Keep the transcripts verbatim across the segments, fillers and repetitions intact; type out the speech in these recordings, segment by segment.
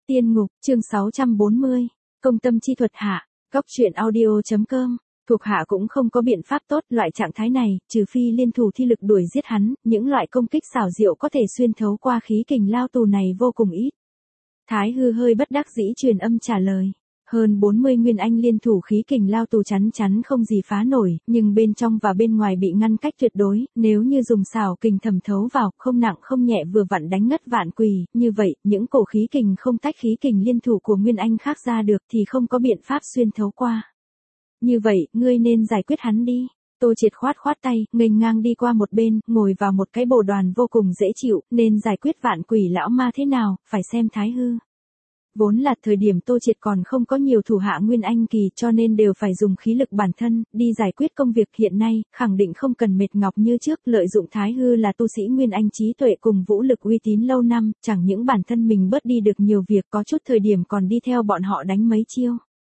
Tiên ngục, chương sáu trăm bốn mươi. Công tâm chi thuật hạ. Góc truyện audio.com. Thuộc hạ cũng không có biện pháp tốt, loại trạng thái này, trừ phi liên thủ thi lực đuổi giết hắn, những loại công kích xảo diệu có thể xuyên thấu qua khí kình lao tù này vô cùng ít. Thái hư hơi bất đắc dĩ truyền âm trả lời. Hơn bốn mươi nguyên anh liên thủ khí kình lao tù chắn chắn không gì phá nổi, nhưng bên trong và bên ngoài bị ngăn cách tuyệt đối, nếu như dùng xảo kình thẩm thấu vào, không nặng không nhẹ vừa vặn đánh ngất vạn quỷ, như vậy, những cổ khí kình không tách khí kình liên thủ của nguyên anh khác ra được thì không có biện pháp xuyên thấu qua. Như vậy, ngươi nên giải quyết hắn đi. Tô Triệt khoát khoát tay, nghênh ngang đi qua một bên, ngồi vào một cái bồ đoàn vô cùng dễ chịu, nên giải quyết vạn quỷ lão ma thế nào, phải xem Thái hư. Vốn là thời điểm Tô Triệt còn không có nhiều thủ hạ nguyên anh kỳ cho nên đều phải dùng khí lực bản thân, đi giải quyết công việc hiện nay, khẳng định không cần mệt ngọc như trước, lợi dụng Thái hư là tu sĩ nguyên anh trí tuệ cùng vũ lực uy tín lâu năm, chẳng những bản thân mình bớt đi được nhiều việc, có chút thời điểm còn đi theo bọn họ đánh mấy chiêu.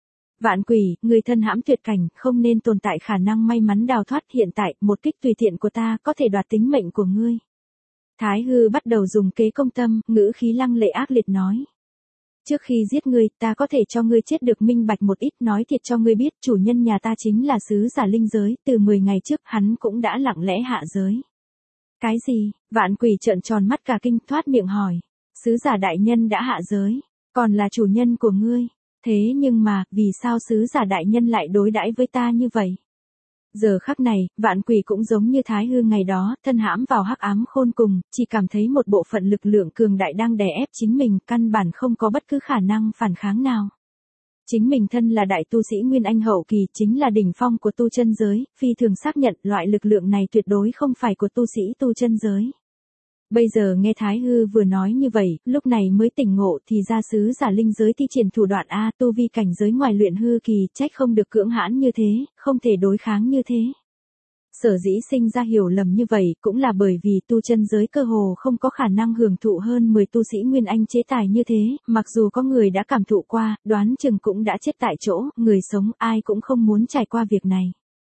Vạn quỷ, người thân hãm tuyệt cảnh, không nên tồn tại khả năng may mắn đào thoát, hiện tại, một kích tùy tiện của ta có thể đoạt tính mệnh của ngươi. Thái hư bắt đầu dùng kế công tâm, ngữ khí lăng lệ ác liệt nói. Trước khi giết ngươi, ta có thể cho ngươi chết được minh bạch một ít, nói thiệt cho ngươi biết, chủ nhân nhà ta chính là sứ giả linh giới, từ mười ngày trước hắn cũng đã lặng lẽ hạ giới. Cái gì? Vạn quỷ trợn tròn mắt cả kinh, thoát miệng hỏi. Sứ giả đại nhân đã hạ giới, còn là chủ nhân của ngươi. Thế nhưng mà, vì sao sứ giả đại nhân lại đối đãi với ta như vậy? Giờ khắc này, vạn quỷ cũng giống như Thái hư ngày đó, thân hãm vào hắc ám khôn cùng, chỉ cảm thấy một bộ phận lực lượng cường đại đang đè ép chính mình, căn bản không có bất cứ khả năng phản kháng nào. Chính mình thân là đại tu sĩ Nguyên Anh hậu kỳ, chính là đỉnh phong của tu chân giới, phi thường xác nhận loại lực lượng này tuyệt đối không phải của tu sĩ tu chân giới. Bây giờ nghe Thái hư vừa nói như vậy, lúc này mới tỉnh ngộ thì ra sứ giả linh giới thi triển thủ đoạn A, tu vi cảnh giới ngoài luyện hư kỳ, trách không được cưỡng hãn như thế, không thể đối kháng như thế. Sở dĩ sinh ra hiểu lầm như vậy, cũng là bởi vì tu chân giới cơ hồ không có khả năng hưởng thụ hơn mười tu sĩ Nguyên Anh chế tài như thế, mặc dù có người đã cảm thụ qua, đoán chừng cũng đã chết tại chỗ, người sống ai cũng không muốn trải qua việc này.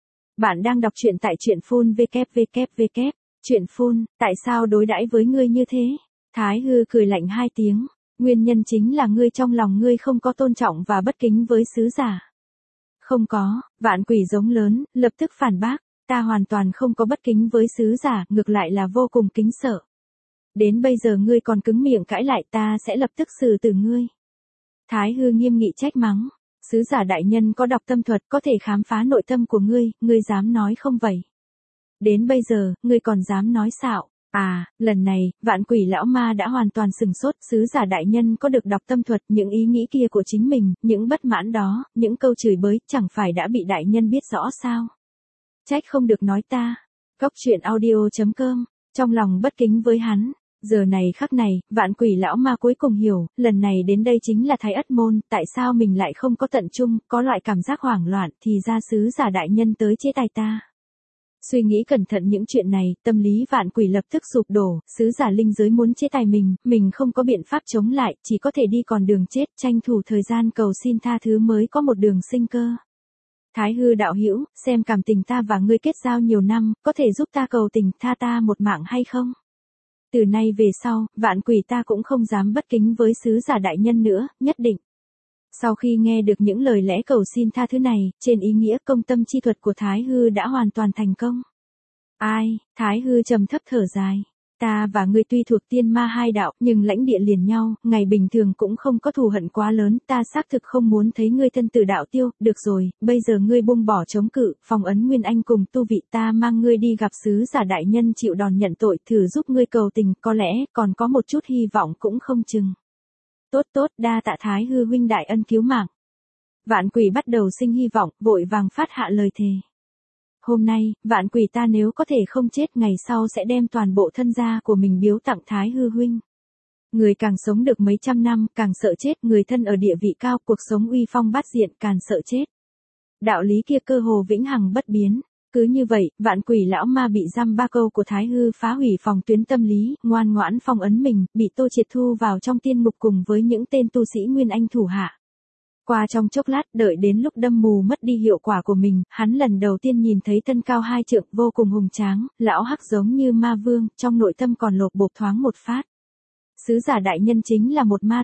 Bạn đang đọc truyện tại truyện phun vê kép vê kép vê kép. Chuyện phun, tại sao đối đãi với ngươi như thế? Thái hư cười lạnh hai tiếng, nguyên nhân chính là ngươi trong lòng ngươi không có tôn trọng và bất kính với sứ giả. Không có, vạn quỷ giống lớn, lập tức phản bác, ta hoàn toàn không có bất kính với sứ giả, ngược lại là vô cùng kính sợ. Đến bây giờ ngươi còn cứng miệng cãi lại, ta sẽ lập tức xử tử ngươi. Thái hư nghiêm nghị trách mắng, sứ giả đại nhân có đọc tâm thuật có thể khám phá nội tâm của ngươi, ngươi dám nói không vậy? Đến bây giờ, ngươi còn dám nói xạo. À, lần này, vạn quỷ lão ma đã hoàn toàn sừng sốt, sứ giả đại nhân có được đọc tâm thuật, những ý nghĩ kia của chính mình, những bất mãn đó, những câu chửi bới, chẳng phải đã bị đại nhân biết rõ sao? Trách không được nói ta. Góc truyện audio.com, trong lòng bất kính với hắn. Giờ này khắc này, vạn quỷ lão ma cuối cùng hiểu, lần này đến đây chính là Thái Ất Môn, tại sao mình lại không có tận trung, có loại cảm giác hoảng loạn, thì ra sứ giả đại nhân tới chế tài ta. Suy nghĩ cẩn thận những chuyện này, tâm lý vạn quỷ lập tức sụp đổ, sứ giả linh giới muốn chế tài mình, mình không có biện pháp chống lại, chỉ có thể đi còn đường chết, tranh thủ thời gian cầu xin tha thứ mới có một đường sinh cơ. Thái hư đạo hữu, xem cảm tình ta và ngươi kết giao nhiều năm, có thể giúp ta cầu tình tha ta một mạng hay không? Từ nay về sau, vạn quỷ ta cũng không dám bất kính với sứ giả đại nhân nữa, nhất định. Sau khi nghe được những lời lẽ cầu xin tha thứ này, trên ý nghĩa công tâm chi thuật của Thái hư đã hoàn toàn thành công. Ai, Thái hư trầm thấp thở dài. Ta và ngươi tuy thuộc tiên ma hai đạo, nhưng lãnh địa liền nhau, ngày bình thường cũng không có thù hận quá lớn, ta xác thực không muốn thấy ngươi thân tử đạo tiêu, được rồi, bây giờ ngươi buông bỏ chống cự, phong ấn Nguyên Anh cùng tu vị, ta mang ngươi đi gặp sứ giả đại nhân chịu đòn nhận tội, thử giúp ngươi cầu tình, có lẽ, còn có một chút hy vọng cũng không chừng. Tốt tốt, đa tạ Thái hư huynh đại ân cứu mạng. Vạn quỷ bắt đầu sinh hy vọng, vội vàng phát hạ lời thề. Hôm nay, vạn quỷ ta nếu có thể không chết, ngày sau sẽ đem toàn bộ thân gia của mình biếu tặng Thái hư huynh. Người càng sống được mấy trăm năm, càng sợ chết, người thân ở địa vị cao, cuộc sống uy phong bát diện, càng sợ chết. Đạo lý kia cơ hồ vĩnh hằng bất biến. Cứ như vậy, vạn quỷ lão ma bị giam ba câu của Thái hư phá hủy phòng tuyến tâm lý, ngoan ngoãn phong ấn mình, bị Tô Triệt thu vào trong tiên ngục cùng với những tên tu sĩ Nguyên Anh thủ hạ. Qua trong chốc lát, đợi đến lúc đâm mù mất đi hiệu quả của mình, hắn lần đầu tiên nhìn thấy thân cao hai trượng, vô cùng hùng tráng, lão hắc giống như ma vương, trong nội tâm còn lột bột thoáng một phát. Sứ giả đại nhân chính là một ma tộc.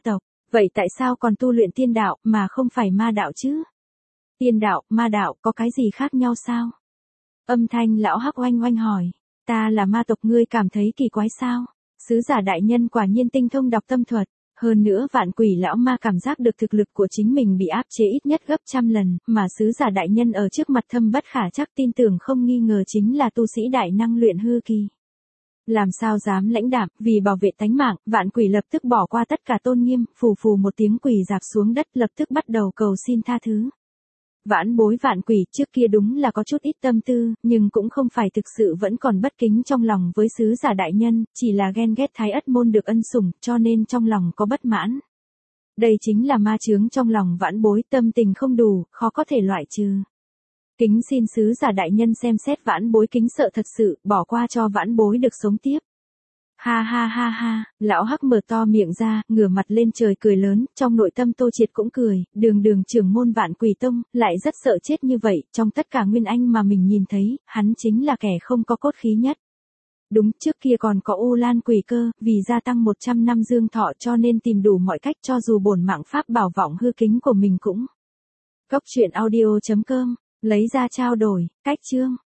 Vậy tại sao còn tu luyện tiên đạo mà không phải ma đạo chứ? Tiên đạo, ma đạo có cái gì khác nhau sao? Âm thanh lão hắc oanh oanh hỏi. Ta là ma tộc, ngươi cảm thấy kỳ quái sao? Sứ giả đại nhân quả nhiên tinh thông đọc tâm thuật. Hơn nữa vạn quỷ lão ma cảm giác được thực lực của chính mình bị áp chế ít nhất gấp trăm lần, mà sứ giả đại nhân ở trước mặt thâm bất khả trắc, tin tưởng không nghi ngờ chính là tu sĩ đại năng luyện hư kỳ. Làm sao dám lãnh đạm, vì bảo vệ tánh mạng, vạn quỷ lập tức bỏ qua tất cả tôn nghiêm, phù phù một tiếng quỳ dạp xuống đất, lập tức bắt đầu cầu xin tha thứ. Vãn bối vạn quỷ trước kia đúng là có chút ít tâm tư, nhưng cũng không phải thực sự vẫn còn bất kính trong lòng với sứ giả đại nhân, chỉ là ghen ghét Thái Ất môn được ân sủng, cho nên trong lòng có bất mãn. Đây chính là ma chướng trong lòng vãn bối, tâm tình không đủ, khó có thể loại trừ. Kính xin sứ giả đại nhân xem xét vãn bối kính sợ thật sự, bỏ qua cho vãn bối được sống tiếp. Ha ha ha ha, lão hắc mở to miệng ra, ngửa mặt lên trời cười lớn, trong nội tâm Tô Triệt cũng cười, đường đường trưởng môn vạn quỷ tông, lại rất sợ chết như vậy, trong tất cả nguyên anh mà mình nhìn thấy, hắn chính là kẻ không có cốt khí nhất. Đúng, trước kia còn có U Lan quỷ cơ, vì gia tăng một trăm năm dương thọ cho nên tìm đủ mọi cách cho dù bổn mạng pháp bảo vọng hư kính của mình cũng. Cốc truyện audio chấm com, lấy ra trao đổi, cách chương.